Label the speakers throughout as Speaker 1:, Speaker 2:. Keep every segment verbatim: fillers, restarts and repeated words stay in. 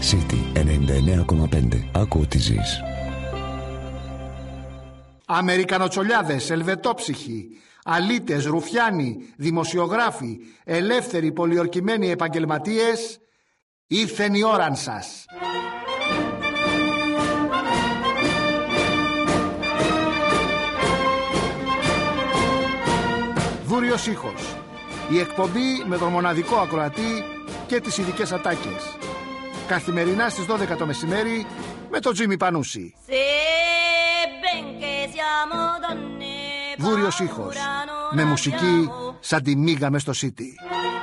Speaker 1: City ενενήντα εννέα κόμμα πέντε. Άκου ό,τι ζεις.
Speaker 2: Αμερικανοτσολιάδες, ελβετόψυχοι, αλήτες, ρουφιάνοι, δημοσιογράφοι, ελεύθεροι πολιορκημένοι επαγγελματίες, ήρθεν η ώραν σας. Δούριος ήχος. Η εκπομπή με τον μοναδικό ακροατή και τις ειδικές ατάκες. Καθημερινά στις δώδεκα το μεσημέρι με τον Τζίμι Πανούση. Δούριος ήχος. Με μουσική σαν τη μίγα μες στο City.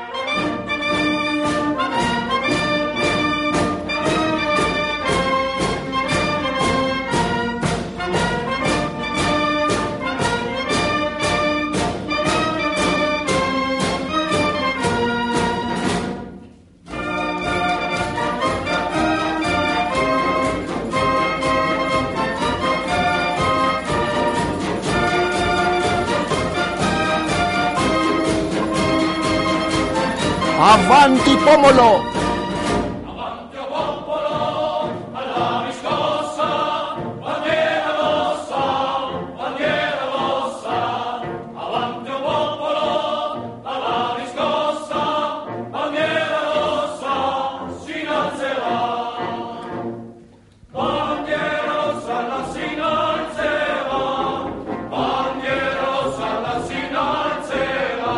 Speaker 2: Avanti pomolo!
Speaker 3: Avanti popolo, alla riscossa, bandiera rossa, bandiera rossa. Avanti popolo, alla riscossa, bandiera rossa, si innalzerà. Bandiera rossa, la si innalzerà. Bandiera rossa, la si innalzerà.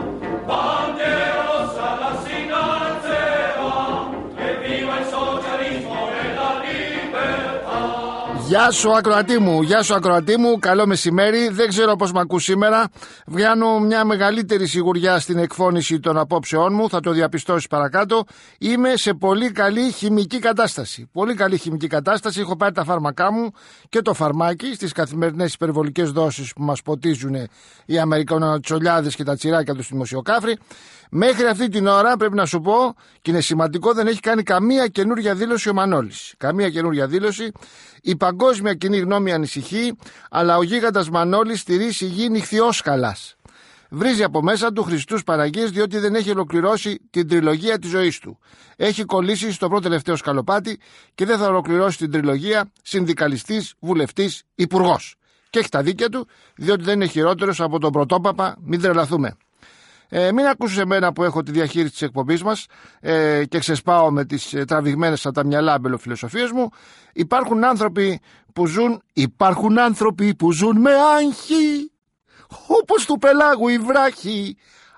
Speaker 3: Bandiera rossa, la si innalzerà. E viva il socialismo e la libertà.
Speaker 2: Γεια σου ακροατή μου, γεια σου ακροατή μου, καλό μεσημέρι. Δεν ξέρω πώς μ' ακούς σήμερα. Βγαίνω μια μεγαλύτερη σιγουριά στην εκφώνηση των απόψεών μου, θα το διαπιστώσεις παρακάτω. Είμαι σε πολύ καλή χημική κατάσταση. Πολύ καλή χημική κατάσταση. Έχω πάρει τα φάρμακά μου και το φαρμάκι στις καθημερινές υπερβολικές δόσεις που μας ποτίζουν οι Αμερικανοτσολιάδες και τα τσιράκια του στη δημοσιοκάφρη. Μέχρι αυτή την ώρα πρέπει να σου πω, και είναι σημαντικό, δεν έχει κάνει καμία καινούργια δήλωση ο Μανώλης. Καμία καινούργια δήλωση. Η παγκόσμια κοινή γνώμη ανησυχεί, αλλά ο γίγαντας Μανώλης στηρίζει γη νυχθιόσκαλας. Βρίζει από μέσα του Χριστούς Παναγίες, διότι δεν έχει ολοκληρώσει την τριλογία της ζωής του. Έχει κολλήσει στο πρώτο τελευταίο σκαλοπάτι και δεν θα ολοκληρώσει την τριλογία συνδικαλιστής, βουλευτής, υπουργός. Και έχει τα δίκαια του, διότι δεν είναι χειρότερος από τον πρωτόπαπα, μην τρελαθούμε. Ε, μην ακούσεις εμένα που έχω τη διαχείριση της εκπομπής μας ε, και ξεσπάω με τις ε, τραβηγμένες από τα μυαλά αμπελοφιλοσοφίες μου. Υπάρχουν άνθρωποι που ζουν, υπάρχουν άνθρωποι που ζουν με άγχη, όπως του πελάγου η βράχη,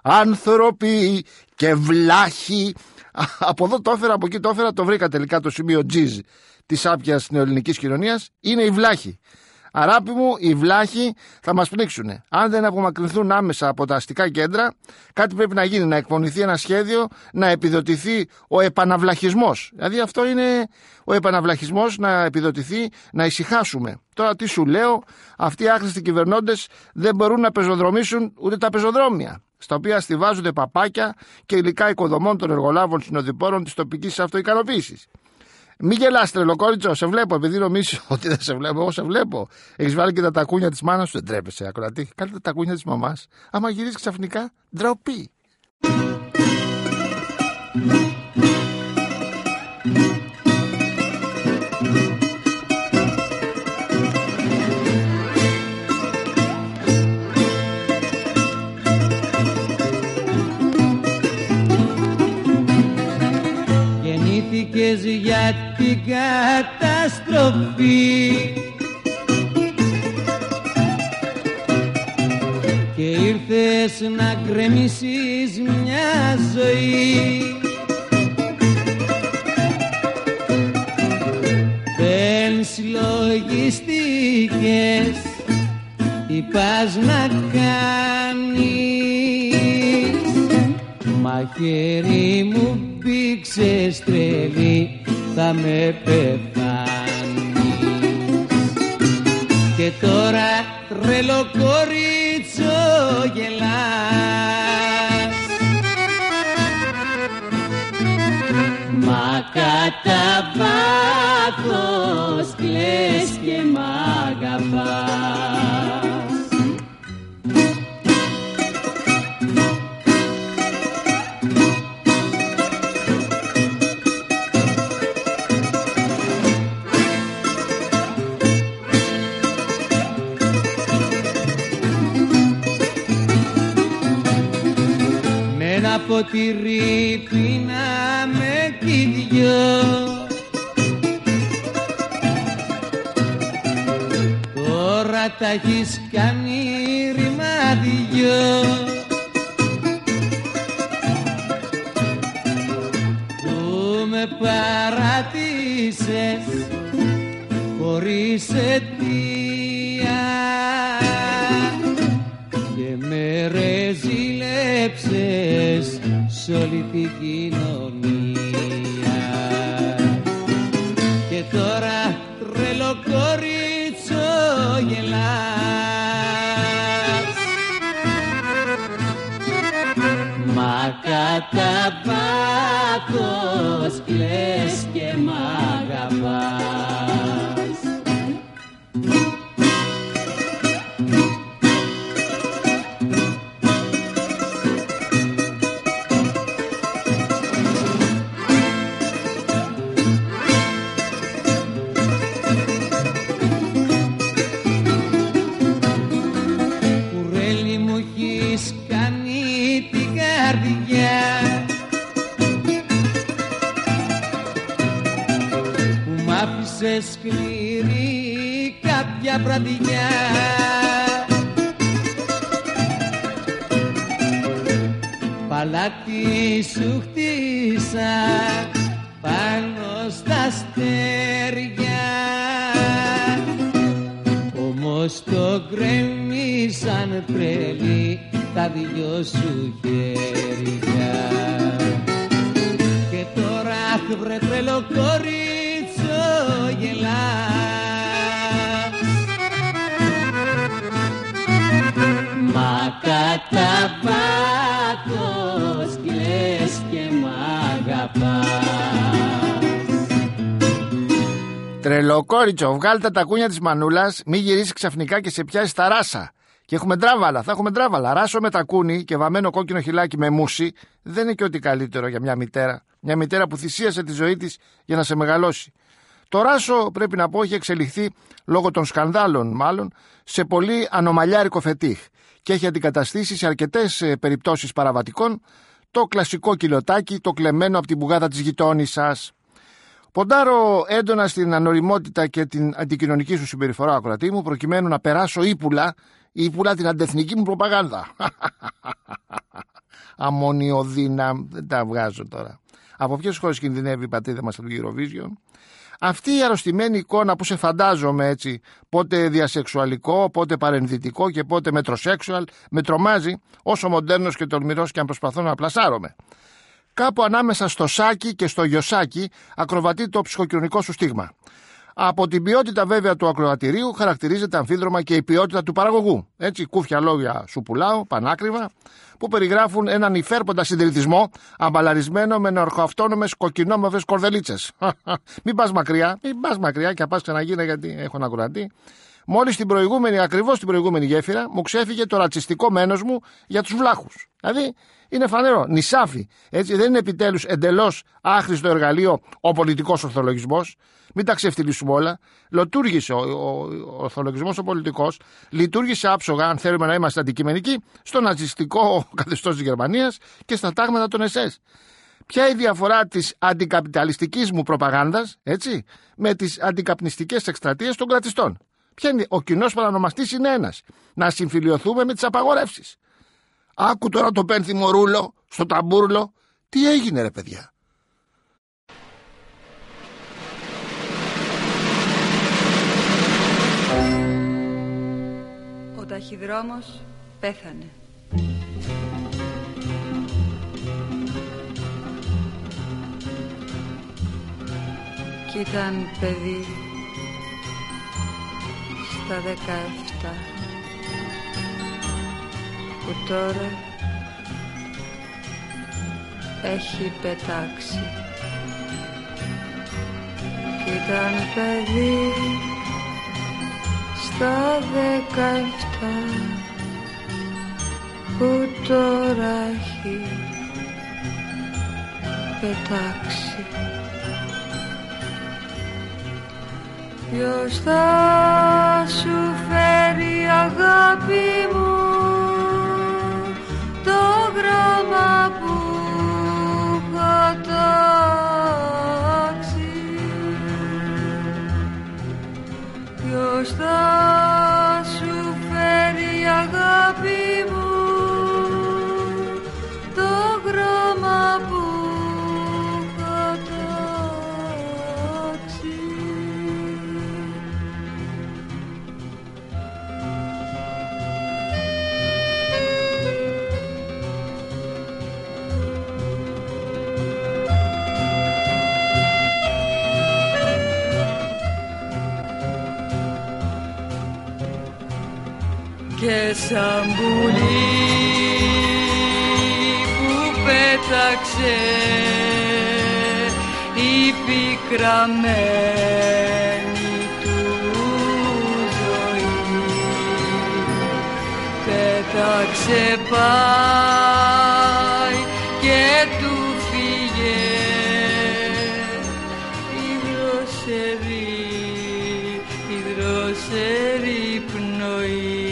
Speaker 2: άνθρωποι και βλάχοι. Από εδώ το έφερα, από εκεί το έφερα, το βρήκα τελικά το σημείο τζιζ της άπιας νεοελληνικής κοινωνίας, είναι η βλάχη. Αράπη μου, οι βλάχοι θα μας πνίξουν. Αν δεν απομακρυνθούν άμεσα από τα αστικά κέντρα, κάτι πρέπει να γίνει, να εκπονηθεί ένα σχέδιο, να επιδοτηθεί ο επαναβλαχισμός. Δηλαδή αυτό είναι ο επαναβλαχισμός, να επιδοτηθεί, να ησυχάσουμε. Τώρα τι σου λέω, αυτοί οι άχρηστοι κυβερνώντες δεν μπορούν να πεζοδρομήσουν ούτε τα πεζοδρόμια, στα οποία στιβάζονται παπάκια και υλικά οικοδομών των εργολάβων συνοδοιπόρων της τοπικής αυτοικανοποίησης. Μην γελάς τρελοκόριτσο, σε βλέπω, επειδή νομίζεις ότι δεν σε βλέπω, εγώ σε βλέπω. Έχεις βάλει και τα τακούνια της μάνας σου, δεν τρέπεσαι ακροατή. Κάνε τα τακούνια της μαμάς. Άμα γυρίσεις ξαφνικά, ντροπή.
Speaker 4: Γεννήθηκες για την καταστροφή και ήρθες να γκρεμίσεις μια ζωή. Δεν συλλογιστήκες τι πας να κάνεις, μαχαίρι μου πήξες τρελή, θα με πεθάνεις. Και τώρα τρελό κορίτσο γελάς, μα κατά βάθος κλαις και μ' αγαπάς. ποτήρι πίναμε κι δυο. Τώρα τα έχεις κάνει ρημάδιό. Που με παράτησες χωρίς αιτία και με ρεζίλεψες σ' όλη την κοινωνία. Και τώρα τρελό κορίτσο γελάς, μα κατά πάθος κλαις και μ' αγαπάς. Κουρέλι μου έχεις κάνει την καρδιά, που μ' άφησες σκληρή κάποια βραδιά. Παλάτι σου χτίσα πάνω στα αστέρια, όμως το γκρέμισαν τρελή τα δυο σου χέρια. Και τώρα βρε τρελό κορίτσο γελάς, μα κατά πάθος κλαις και μ' αγαπάς.
Speaker 2: Τρελοκόριτσο, βγάλτε τα τακούνια της μανούλας, μη γυρίσει ξαφνικά και σε πιάσει τα ράσα. Και έχουμε τράβαλα, θα έχουμε τράβαλα. Ράσο με τακούνι και βαμμένο κόκκινο χυλάκι με μουσι δεν είναι και ό,τι καλύτερο για μια μητέρα. Μια μητέρα που θυσίασε τη ζωή της για να σε μεγαλώσει. Το ράσο, πρέπει να πω, έχει εξελιχθεί λόγω των σκανδάλων, μάλλον, σε πολύ ανομαλιάρικο φετίχ και έχει αντικαταστήσει σε αρκετές ε, περιπτώσεις παραβατικών το κλασικό κιλοτάκι, το κλεμμένο από την μπουγάδα της γειτόνισσας. Ποντάρω έντονα στην ανοριμότητα και την αντικοινωνική σου συμπεριφορά, ακροατή μου, προκειμένου να περάσω ύπουλα, ύπουλα την αντεθνική μου προπαγάνδα. Αμμονιωδίνα, δεν τα βγάζω τώρα. Από ποιες χώρες κινδυνεύει η πατρίδα μας από το Eurovision? Αυτή η αρρωστημένη εικόνα που σε φαντάζομαι έτσι, πότε διασεξουαλικό, πότε παρενδυτικό και πότε μετροσέξουαλ, με τρομάζει όσο μοντέρνος και τολμηρός και αν προσπαθώ να πλασάρομαι. Κάπου ανάμεσα στο σάκι και στο γιοσάκι ακροβατεί το ψυχοκοινωνικό σου στίγμα. Από την ποιότητα βέβαια του ακροατηρίου χαρακτηρίζεται αμφίδρομα και η ποιότητα του παραγωγού. Έτσι, κούφια λόγια σου πουλάω, πανάκριβα, που περιγράφουν έναν υφέρποντα συντηρητισμό αμπαλαρισμένο με νεορχοαυτόνομες κοκκινόμαυρες κορδελίτσες. Μην πας μακριά, μην πας μακριά και πας ξαναγίνε γιατί έχω ένα ακροατή. Μόλις την προηγούμενη, ακριβώς την προηγούμενη γέφυρα, μου ξέφυγε το ρατσιστικό μένος μου για τους βλάχους. Δηλαδή, είναι φανερό, νησάφι. Έτσι, δεν είναι επιτέλους εντελώς άχρηστο εργαλείο ο πολιτικός ορθολογισμός. Μην τα ξεφτυλίσουμε όλα. Λειτουργήσε ο, ο, ο ορθολογισμός ο πολιτικός, λειτουργήσε άψογα, αν θέλουμε να είμαστε αντικειμενικοί, στο ναζιστικό καθεστώς της Γερμανίας και στα τάγματα των ες ες. Ποια είναι η διαφορά της αντικαπιταλιστικής μου προπαγάνδας, έτσι, με τις αντικαπνιστικές εκστρατείες των κρατιστών? Ποια είναι, ο κοινός παρανομαστής είναι ένας. Να συμφιλιωθούμε με τις απαγορεύσεις. Άκου τώρα το πένθυμο ρούλο στο ταμπούρλο. Τι έγινε ρε παιδιά?
Speaker 5: Ο ταχυδρόμος πέθανε. Κι ήταν παιδί στα δεκαεπτά, που τώρα έχει πετάξει. Κι ήταν παιδί στα δεκαεπτά, που τώρα έχει πετάξει. Ποιος θα σου φέρει αγάπη μου το γράμμα που και σαν πουλί που πέταξε η πικραμένη του ζωή, πέταξε πάει και του φύγε η δροσερή, η δροσερή πνοή.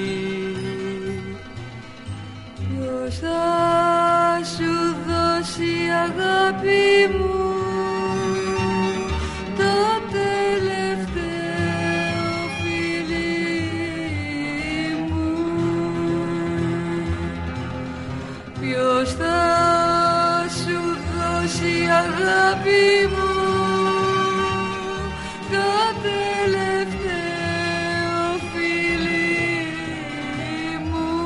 Speaker 5: Ποιος θα σου δώσει αγάπη μου το τελευταίο φιλί μου? Ποιος θα σου δώσει αγάπη μου το τελευταίο φιλί μου?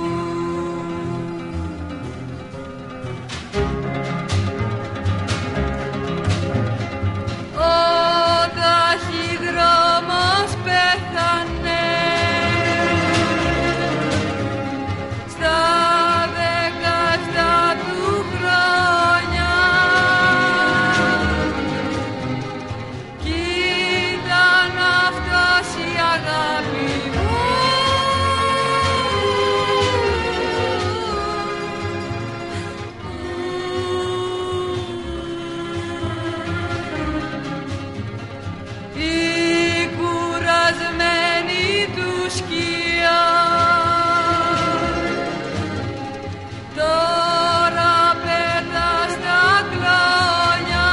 Speaker 5: Ο ταχυδρόμος πέθανε στα δεκαεφτά του χρόνια κι ήταν αυτός η αγάπη μου. Η κουρασμένη του σκιά τώρα πέτα στα κλόνια,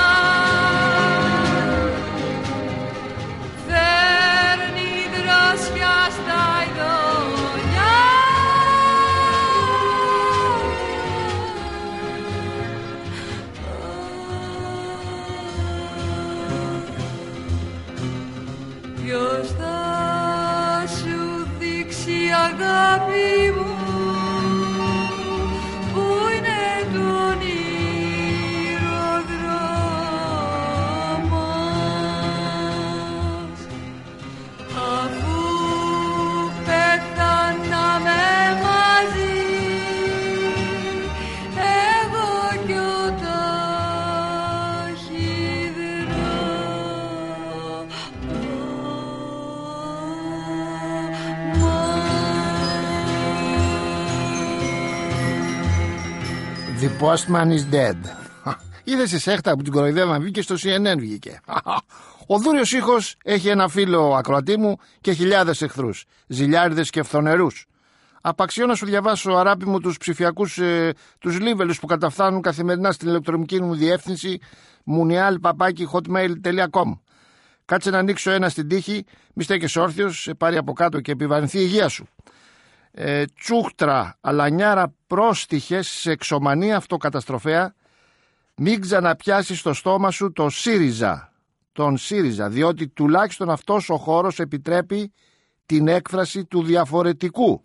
Speaker 5: φέρνει δροσιά στα ειδόνια. Ποιος θα σου δείξει αγάπη μου που είναι του όνειρου ο δρόμος, αφού πέθαναμε μαζί εγώ κι ο
Speaker 2: The postman is dead. Είδες η σέχτα που την κοροϊδεύαν, βγήκε στο σι εν εν βγήκε. Ο δούριος ήχος έχει ένα φίλο ακροατή μου και χιλιάδες εχθρούς, ζηλιάριδες και φθονερούς. Απαξιώ να σου διαβάσω, αράπη μου, τους ψηφιακούς, ε, τους λίβελους που καταφθάνουν καθημερινά στην ηλεκτρονική μου διεύθυνση μουνιάλ παπάκι hotmail τελεία com. Κάτσε να ανοίξω ένα στην τύχη, μη στέκεσαι όρθιος, σε πάρει από κάτω και επιβαρυνθεί η υγεία σου. Ε, τσούχτρα, αλανιάρα, πρόστιχες, σεξομανία αυτοκαταστροφέα, μην ξαναπιάσεις στο στόμα σου το ΣΥΡΙΖΑ, τον ΣΥΡΙΖΑ, διότι τουλάχιστον αυτός ο χώρος επιτρέπει την έκφραση του διαφορετικού.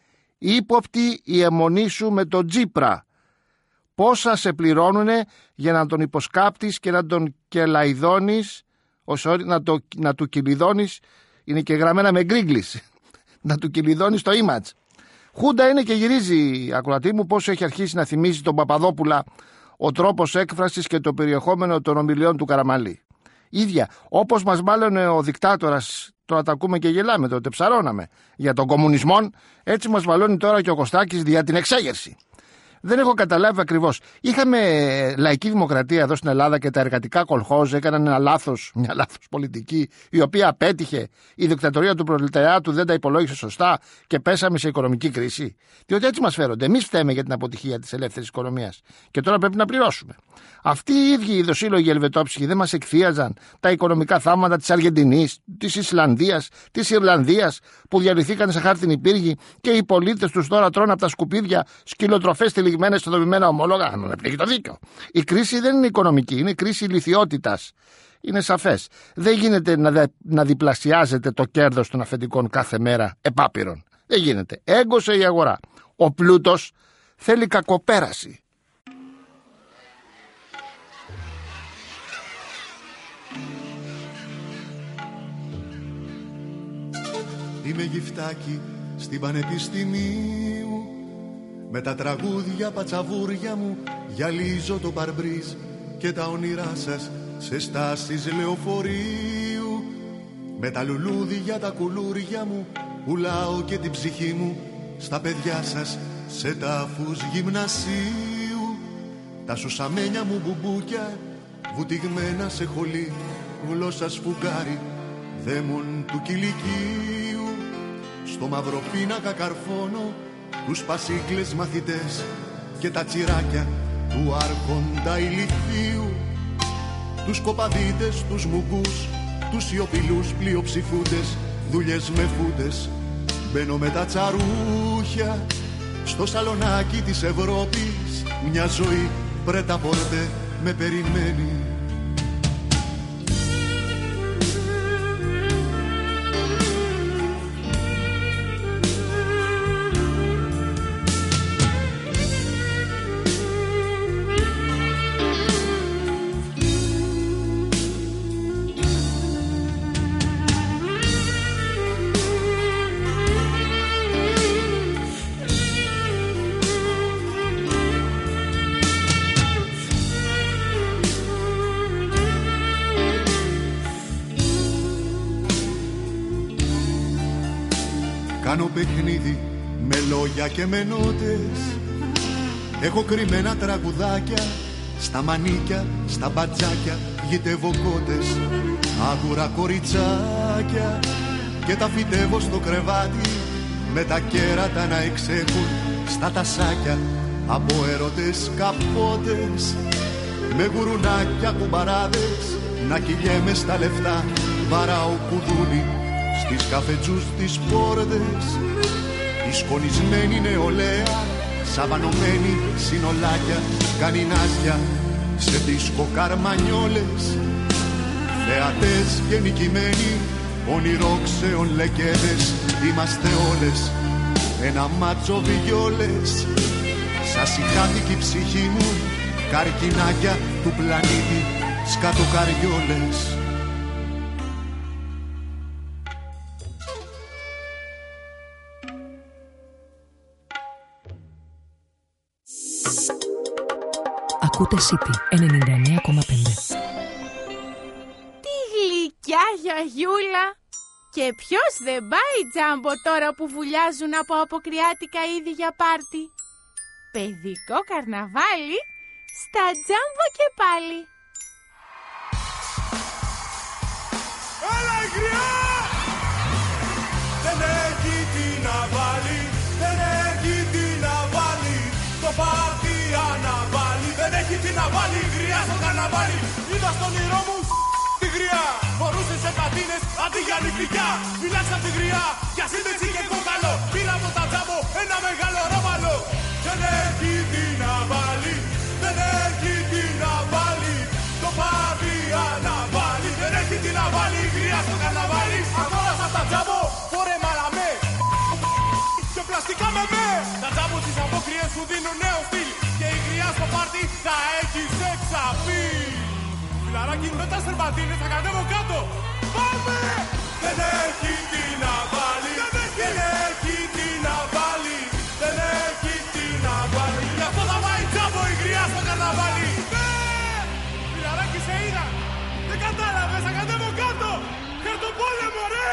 Speaker 2: Ύποπτη η αιμονή σου με τον Τζίπρα. Πόσα σε πληρώνουνε για να τον υποσκάπτεις και να τον κελαϊδώνεις, όσο να, το, να του κυλιδώνεις, είναι και γραμμένα με γκρίγκλις, να του κυλιδώνεις το image. Χούντα είναι και γυρίζει, ακροατή μου, πόσο έχει αρχίσει να θυμίζει τον Παπαδόπουλα ο τρόπος έκφρασης και το περιεχόμενο των ομιλιών του Καραμαλή. Ίδια, όπως μας μάλωνε ο δικτάτορας, τώρα τα ακούμε και γελάμε, τότε ψαρώναμε, για τον κομμουνισμό, έτσι μας βαλώνει τώρα και ο Κωστάκης για την εξέγερση. Δεν έχω καταλάβει ακριβώς. Είχαμε λαϊκή δημοκρατία εδώ στην Ελλάδα και τα εργατικά κολχόζ έκαναν ένα λάθος, μια λάθος πολιτική, η οποία απέτυχε. Η δικτατορία του προλεταριάτου δεν τα υπολόγισε σωστά και πέσαμε σε οικονομική κρίση. Διότι έτσι μας φέρονται. Εμείς φταίμε για την αποτυχία της ελεύθερης οικονομίας. Και τώρα πρέπει να πληρώσουμε. Αυτοί οι ίδιοι οι δοσύλλογοι ελβετόψυχοι δεν μας εκθίαζαν τα οικονομικά θάματα της Αργεντινής, της Ισλανδίας, της Ιρλανδίας που διαλυθήκαν σε χάρτινη πύργη και οι πολίτες τους τώρα τρώνε από τα σκουπίδια σκυλοτροφές τυλιγμένες στο δομημένα ομόλογα. Να πνίγει το δίκιο. Η κρίση δεν είναι οικονομική, είναι κρίση ηλιθιότητας. Είναι σαφές. Δεν γίνεται να, δε, να διπλασιάζεται το κέρδος των αφεντικών κάθε μέρα επάπειρον. Δεν γίνεται. Έγκωσε η αγορά. Ο πλούτος θέλει κακοπέραση.
Speaker 6: Είμαι γυφτάκι στην Πανεπιστημίου. Με τα τραγούδια πατσαβούρια μου γυαλίζω το παρμπρίζ και τα όνειρά σας σε στάσεις λεωφορείου. Με τα λουλούδια τα κουλούρια μου πουλάω και την ψυχή μου στα παιδιά σας σε τάφους γυμνασίου. Τα σουσαμένια μου μπουμπούκια βουτυγμένα σε χολή, γλώσσα σφουγγάρι δαίμον του κηλικίου. Στο μαύρο πίνακα καρφώνω τους πασίκλες μαθητές και τα τσιράκια του άρχοντα ηλιθίου. Τους κοπαδίτες, τους μουγκούς, τους σιωπηλούς πλειοψηφούντες, δουλειές με φούντες. Μπαίνω με τα τσαρούχια στο σαλονάκι της Ευρώπης. Μια ζωή πρέτα πορτέ με περιμένει. Κάνω παιχνίδι με λόγια και με νότες. Έχω κρυμμένα τραγουδάκια στα μανίκια, στα μπατζάκια, γητεύω κότες, άγουρα κοριτσάκια και τα φυτεύω στο κρεβάτι με τα κέρατα να εξέχουν στα τασάκια από έρωτες καπότες. Με γουρουνάκια κουμπαράδες να κυλιέμαι στα λεφτά, βαράω κουδούνι στις καφετζούς τις πόρτες. Η σκονισμένη νεολαία, σαβανωμένη συνολάκια, κάνει νάσια σε δίσκο καρμανιόλες. Θεατές και νικημένοι, ονειρόξεων λεκέδες, είμαστε όλες ένα μάτσο βιόλες. Σας ηχάθηκε η ψυχή μου, καρκινάκια του πλανήτη, σκατοκαριόλες.
Speaker 7: Ακούτε City ενενήντα εννέα κόμμα πέντε.
Speaker 8: Τι γλυκιά γιαγιούλα! Και ποιος δεν πάει τζάμπο τώρα που βουλιάζουν από αποκριάτικα είδη για πάρτι? Παιδικό καρναβάλι στα τζάμπο και πάλι.
Speaker 3: Έλα η γριά! Δεν έχει τι να βάλει, δεν έχει τι να βάλει, το πάρτι αναβάλει. Δεν έχει τι να βάλει η γριά στο καρναβάλι. Είδα στον όνειρό μου τη γριά, φορούσε σε πατίνες αντί για νυχτικιά. Φυλάξα τη γριά, για σύνδεση και κόκαλο, πήρα από τα τζάμπο ένα μεγάλο ρόβαλο. Δεν έχει τι να βάλει, δεν έχει τι να βάλει, το πάρτι αναβάλει. Δεν έχει τι να βάλει η γριά στο καρναβάλι. Αγόρασα τα τζάμπο, φορέ μαλαμέ και πλαστικά με με. Τα τζάμπο στις απόκριες σου δίνουν νέο στυλ και η γριά στο πάρτι θα έχει σεξαπή. Φιλαράκι με τα σερβαντίνες θα κατέβω κάτω. Πάμε! Δεν έχει τι να βάλει, δεν έχει τι να βάλει, δεν έχει τι να βάλει. Γι' αυτό θα πάει τζάμπο η γριά στο καρναβάλι. Φιλαράκι σε είδα, δεν κατάλαβες, θα κατέβω κάτω. Χαρτοπόλεμο ρε!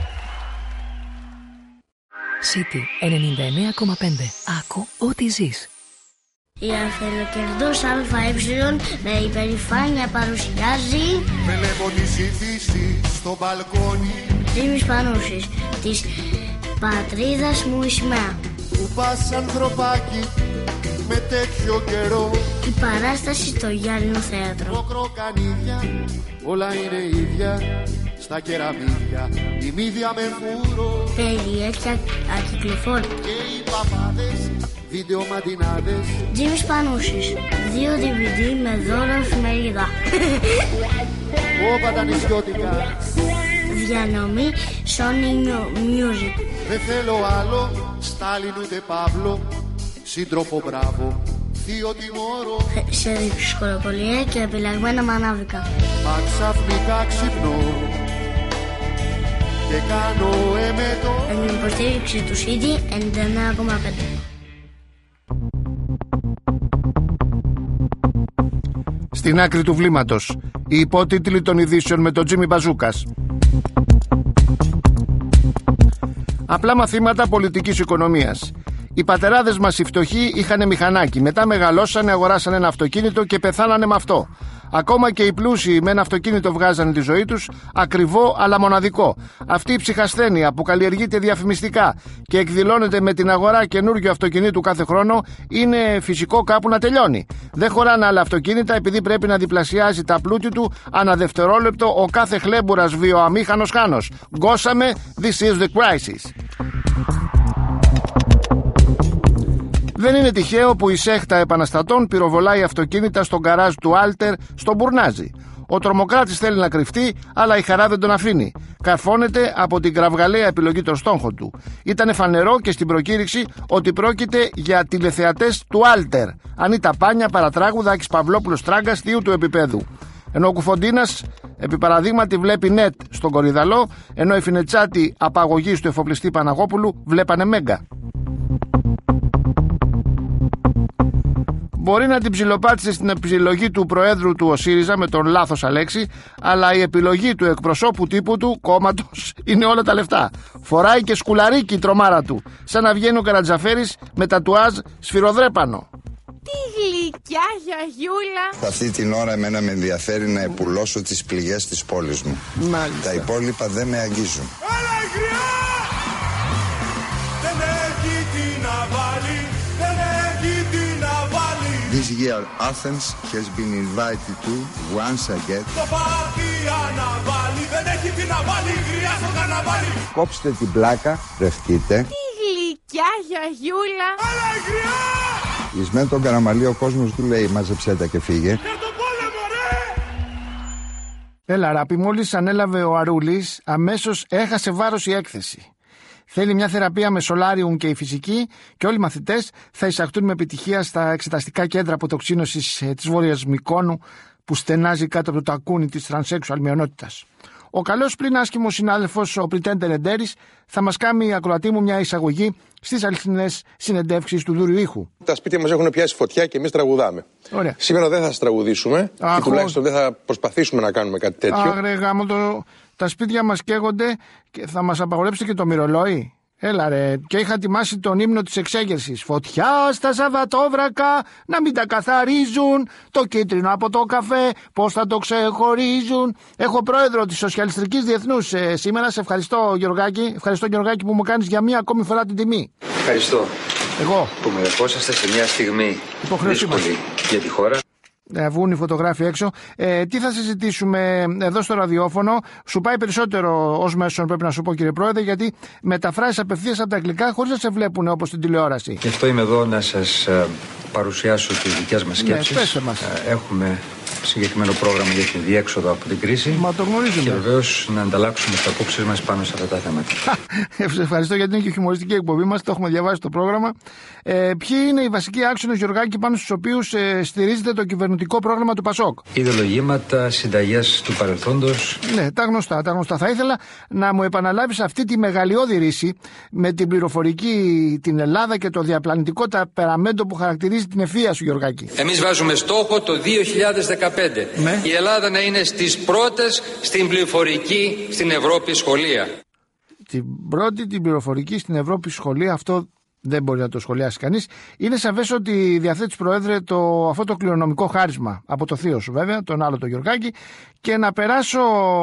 Speaker 7: City ενενήντα εννέα κόμμα πέντε. Άκου ό,τι ζεις.
Speaker 9: Η Αφελοκερδός ΑΕ με υπερηφάνεια παρουσιάζει
Speaker 6: Βλέπω τη ζήτηση στο μπαλκόνι,
Speaker 9: Τζίμις Πανούσης, της πατρίδας μου η σημαία.
Speaker 6: που πας ανθρωπάκι με τέτοιο καιρό.
Speaker 9: Η παράσταση στο Γυάλινο Θέατρο.
Speaker 6: Μοκροκανίδια, όλα είναι ίδια στα κεραμίδια. Η μύδια με φούρο
Speaker 9: Περιέργεια ακυκλοφόρητα.
Speaker 6: και οι παπάδες, βίντεο μαντινάδες.
Speaker 9: Τζίμις Πανούσης, δύο ντι βι ντι με δώρο εφημερίδα.
Speaker 6: Όπα τα νησιώτικα.
Speaker 9: Διανομή Sony Music.
Speaker 6: Δεν θέλω άλλο, Στάλιν ούτε Παύλο. Σύντροφο μπράβο, θείο τιμώρο.
Speaker 9: Σε δυσκολοπολία και επιλεγμένα μανάβικα.
Speaker 6: Μα ξαφνικά ξυπνώ και κάνω εμετό.
Speaker 9: Με την υποστήριξη του City ενενήντα εννέα κόμμα πέντε.
Speaker 2: Στην άκρη του βλήματος, οι υπότιτλοι των ειδήσεων με τον Τζίμι Μπαζούκας. Απλά μαθήματα πολιτικής οικονομίας. Οι πατεράδες μας οι φτωχοί είχαν μηχανάκι. Μετά μεγαλώσανε, αγοράσανε ένα αυτοκίνητο και πεθάνανε με αυτό. Ακόμα και οι πλούσιοι με ένα αυτοκίνητο βγάζανε τη ζωή τους, ακριβό αλλά μοναδικό. Αυτή η ψυχασθένεια που καλλιεργείται διαφημιστικά και εκδηλώνεται με την αγορά καινούργιου αυτοκινήτου κάθε χρόνο είναι φυσικό κάπου να τελειώνει. Δεν χωράνε άλλα αυτοκίνητα επειδή πρέπει να διπλασιάζει τα πλούτη του ανά δευτερόλεπτο ο κάθε χλέμπουρας βιοαμήχανος χάνος. Γκώσαμε, this is the crisis. Δεν είναι τυχαίο που η σέχτα επαναστατών πυροβολάει αυτοκίνητα στον γκαράζ του Άλτερ στο Μπουρνάζι. Ο τρομοκράτης θέλει να κρυφτεί, αλλά η χαρά δεν τον αφήνει. Καρφώνεται από την κραυγαλαία επιλογή των στόχων του. Ήταν φανερό και στην προκήρυξη ότι πρόκειται για τηλεθεατές του Άλτερ. Ανίτα Πάνια, παρατράγουδα, Άκης Παυλόπουλος Τράγκας, θείου του επίπεδου. Ενώ ο Κουφοντίνας, επί παραδείγματι, βλέπει νετ στον Κορυδαλό, ενώ η Φινετσάτη απαγωγής του εφοπλιστή Παναγόπουλου βλέπανε Μέγκα. Μπορεί να την ψιλοπάτησε στην επιλογή του Προέδρου του ο ΣΥΡΙΖΑ με τον λάθος Αλέξη, αλλά η επιλογή του εκπροσώπου τύπου του κόμματος είναι όλα τα λεφτά. Φοράει και σκουλαρίκι η τρομάρα του, σαν να βγαίνει ο Καρατζαφέρης με τατουάζ σφυροδρέπανο.
Speaker 8: Τι γλυκιά γιαγιούλα!
Speaker 10: Αυτή την ώρα εμένα με ενδιαφέρει να επουλώσω τις πληγές της πόλης μου.
Speaker 2: Μάλιστα.
Speaker 10: Τα υπόλοιπα δεν με αγγίζουν.
Speaker 3: Έλα η γριά! Δεν έχει τι να βάλει, δεν έχει τι να βάλει.
Speaker 10: This year Athens has been invited to once again.
Speaker 3: Το πάρτι αναβάλει, δεν έχει τι να βάλει, γριά στο καναβάλι.
Speaker 10: Κόψτε την πλάκα, ρευτείτε.
Speaker 8: Τι γλυκιά γιαγιούλα!
Speaker 3: Έλα η γριά!
Speaker 10: Εις με τον Καραμαλή ο κόσμος του λέει μάζεψέ τα και φύγε.
Speaker 3: Για τον πόλεμο ρε!
Speaker 2: Έλα ράπη, μόλις ανέλαβε ο Αρούλης, αμέσως έχασε βάρος η έκθεση. Θέλει μια θεραπεία με σολάριουμ και η φυσική και όλοι οι μαθητές θα εισαχτούν με επιτυχία στα εξεταστικά κέντρα αποτοξίνωσης ε, της Βόρειας Μυκόνου που στενάζει κάτω από το τακούνι της τρανσέξουαλ μειονότητας. Ο καλός πλην άσχημος συνάδελφος, ο Πριτέντερ Εντέρης, θα μας κάνει, ακροατή μου, μια εισαγωγή στις αληθινές συνεντεύξεις του Δούριου Ήχου.
Speaker 11: Τα σπίτια μας έχουν πιάσει φωτιά και εμείς τραγουδάμε.
Speaker 2: Ωραία.
Speaker 11: Σήμερα δεν θα σας τραγουδήσουμε. Αχ, και τουλάχιστον δεν θα προσπαθήσουμε να κάνουμε κάτι τέτοιο.
Speaker 2: Άγρε γάμο, το... τα σπίτια μας καίγονται και θα μας απαγορέψετε και το μυρολόι. Έλα ρε, και είχα ετοιμάσει τον ύμνο της εξέγερσης. Φωτιά στα Σαββατόβρακα, να μην τα καθαρίζουν. Το κίτρινο από το καφέ, πώς θα το ξεχωρίζουν. Έχω πρόεδρο της Σοσιαλιστικής Διεθνούς ε, σήμερα. Σε ευχαριστώ Γεωργάκη. Ευχαριστώ Γεωργάκη που μου κάνεις για μία ακόμη φορά την τιμή.
Speaker 12: Ευχαριστώ.
Speaker 2: Εγώ.
Speaker 12: Που με δεχόσαστε σε μια στιγμή δύσκολη για τη χώρα.
Speaker 2: Ε, βγουν οι φωτογράφοι έξω. Ε, τι θα συζητήσουμε εδώ στο ραδιόφωνο? Σου πάει περισσότερο ως μέσον, πρέπει να σου πω, κύριε Πρόεδρε, γιατί μεταφράσεις απευθείας από τα αγγλικά χωρίς να σε βλέπουν όπως στην τηλεόραση.
Speaker 12: Γι' αυτό είμαι εδώ να σας παρουσιάσω τις δικές μας σκέψεις.
Speaker 2: Ναι, πέστε μας.
Speaker 12: Έχουμε συγκεκριμένο πρόγραμμα για την διέξοδο από την κρίση.
Speaker 2: Μα το γνωρίζουμε.
Speaker 12: Και βεβαίως να ανταλλάξουμε τις απόψεις μας πάνω σε αυτά τα θέματα.
Speaker 2: Σας ευχαριστώ, γιατί είναι και χιουμοριστική εκπομπή μας. Το έχουμε διαβάσει το πρόγραμμα. Ε, ποιοι είναι οι βασικοί άξονες, Γεωργάκη, πάνω στους οποίους ε, στηρίζεται το κυβερνητικό πρόγραμμα του ΠΑΣΟΚ?
Speaker 12: Ιδεολογήματα, συνταγές του παρελθόντος.
Speaker 2: Ναι, τα γνωστά, τα γνωστά. Θα ήθελα να μου επαναλάβεις αυτή τη μεγαλειώδη ρίση με την πληροφορική, την Ελλάδα και το διαπλανητικό ταπεραμέντο που χαρακτηρίζει την ευθεία σου, Γεωργάκη.
Speaker 13: Εμείς βάζουμε στόχο το δύο χιλιάδες δεκαπέντε ναι. η Ελλάδα να είναι στις πρώτες στην πληροφορική στην Ευρώπη σχολεία.
Speaker 2: Την πρώτη την πληροφορική στην Ευρώπη σχολεία, αυτό δεν μπορεί να το σχολιάσει κανείς. Είναι σαφές ότι διαθέτεις, Πρόεδρε, το, αυτό το κληρονομικό χάρισμα από το θείο σου, βέβαια, τον άλλο το Γεωργάκη, και να περάσω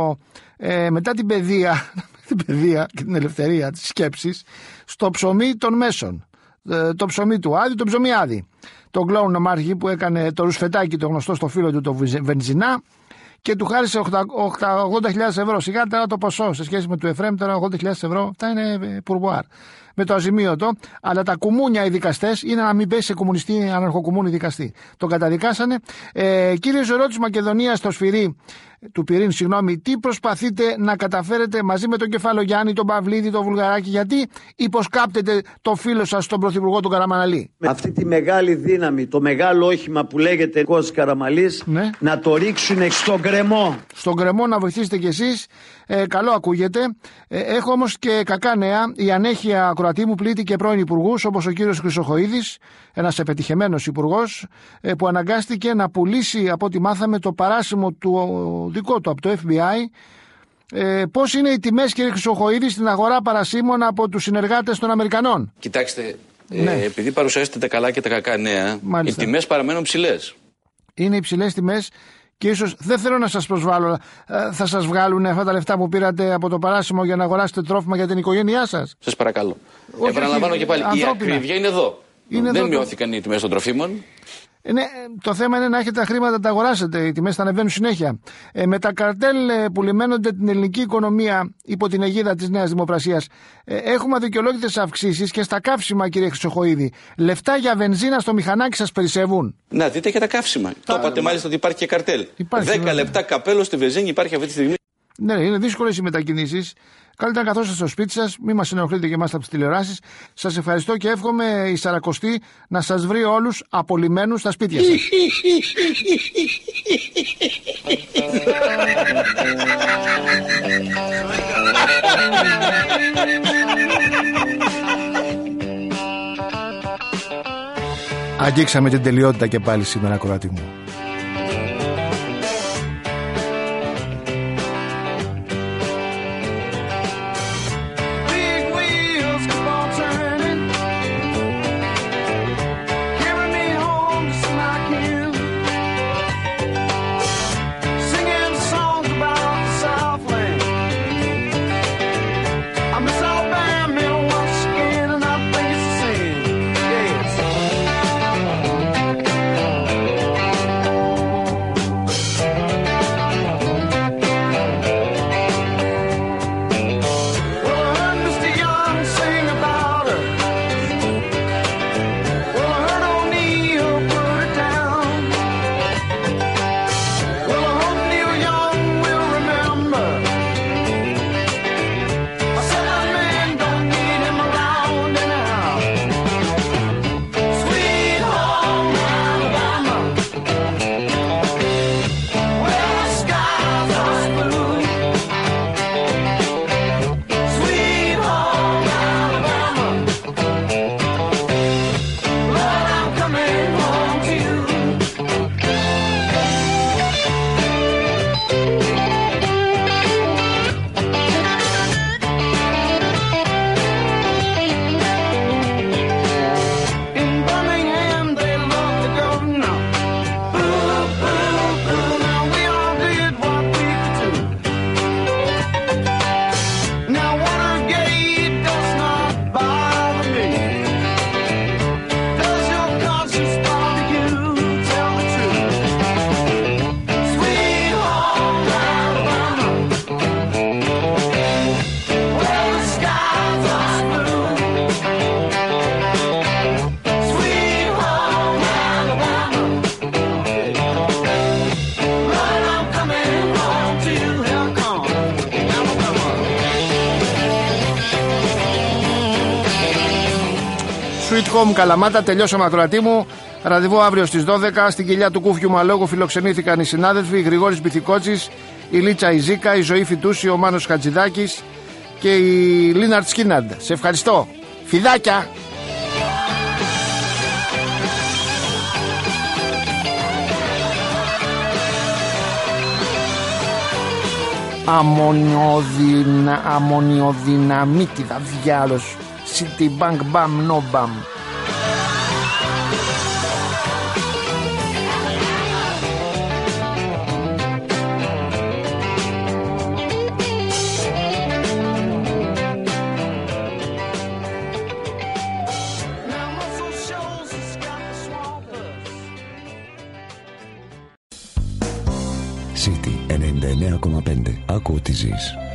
Speaker 2: ε, μετά την παιδεία, την παιδεία και την ελευθερία της σκέψης στο ψωμί των μέσων. Ε, το ψωμί του Άδη, το ψωμί Άδη. Τον κλόουν νομάρχη που έκανε το ρουσφετάκι το γνωστό στο φίλο του, το Βενζινά, και του χάρισε ογδόντα χιλιάδες ευρώ. Σιγά τώρα το ποσό σε σχέση με του Εφραίμ, τώρα ογδόντα χιλιάδες ευρώ, αυτά είναι πουρμπουάρ. Με το αζημίωτο, αλλά τα κουμούνια οι δικαστές είναι να μην πέσει σε κομμουνιστή, αναρχοκομμούνι δικαστή. Τον καταδικάσανε. Ε, κύριε Ζωρό της Μακεδονίας στο Σφυρί, του Πυρήν, συγγνώμη, τι προσπαθείτε να καταφέρετε μαζί με τον Κεφαλογιάννη, τον Παυλίδη, τον Βουλγαράκη, γιατί υποσκάπτετε το φίλο σας, τον Πρωθυπουργό του Καραμανλή?
Speaker 14: Με αυτή τη μεγάλη δύναμη, το μεγάλο όχημα που λέγεται Κώστας Καραμανλής, ναι, να το ρίξουν στον γκρεμό.
Speaker 2: Στον γκρεμό να βοηθήσετε κι εσείς. Ε, καλό ακούγεται. Ε, έχω όμως και κακά νέα. Η ανέχεια ακροατή μου πλήττει και πρώην υπουργούς, όπως ο κύριος Χρυσοχοΐδης, ένας επιτυχημένος υπουργός, ε, που αναγκάστηκε να πουλήσει, από ό,τι μάθαμε, το παράσημο του δικό του από το εφ μπι άι. Ε, πώς είναι οι τιμές, κύριε Χρυσοχοΐδη, στην αγορά παρασήμων από τους συνεργάτες των Αμερικανών?
Speaker 15: Κοιτάξτε, ναι, ε, επειδή παρουσιάσετε τα καλά και τα κακά νέα, μάλιστα, οι τιμές παραμένουν ψηλές. Είναι υψηλές τιμές. Και ίσως, δεν θέλω να σας προσβάλλω, θα σας βγάλουν αυτά τα λεφτά που πήρατε από το παράσημο για να αγοράσετε τρόφιμα για την οικογένειά σας? Σας παρακαλώ. Επαναλαμβάνω και πάλι, ανθρώπινα. Η ακρίβεια είναι εδώ. Είναι δεν εδώ μειώθηκαν το... οι τιμές των τροφίμων.
Speaker 2: Ε, ναι, το θέμα είναι να έχετε τα χρήματα να τα αγοράσετε. Οι τιμές θα ανεβαίνουν συνέχεια. Ε, με τα καρτέλ που λιμένονται την ελληνική οικονομία υπό την αιγίδα της Νέας Δημοπρασίας, ε, έχουμε αδικαιολόγητες αυξήσεις και στα καύσιμα, κύριε Χρυσοχοΐδη. Λεφτά για βενζίνα στο μηχανάκι σας περισσεύουν?
Speaker 15: Να δείτε και τα καύσιμα. Τα... Το είπατε μάλιστα ότι υπάρχει και καρτέλ. δέκα λεπτά καπέλο στη βενζίνη υπάρχει αυτή τη στιγμή.
Speaker 2: Ναι, είναι δύσκολες οι μετακινήσεις. Καλύτερα να καθόσετε στο σπίτι σας, μην μας ενοχλείτε και εμάς από τις τηλεοράσεις. Σας ευχαριστώ και εύχομαι η Σαρακοστή να σας βρει όλους απολυμμένους στα σπίτια σας. Αγγίξαμε την τελειότητα και πάλι σήμερα, ακροατή μου. Sweet Home Καλαμάτα, τελειώσαμε, ακροατή μου. Ραντεβού αύριο στις δώδεκα. Στην κοιλιά του Κούφιου Μαλόγου φιλοξενήθηκαν οι συνάδελφοι Γρηγόρης Μπιθικότσης, η Λίτσα Ιζίκα, η Ζωή Φιτούση, ο Μάνος Χατζηδάκης και η Λίναρτ Σκίναντ. Σε ευχαριστώ. Φιδάκια! Αμμονιοδυνα... Αμμονιοδυναμίτιδα διάλος. Citibank bam no bam.
Speaker 1: City ενενήντα εννέα κόμμα πέντε. Άκου τι ζεις.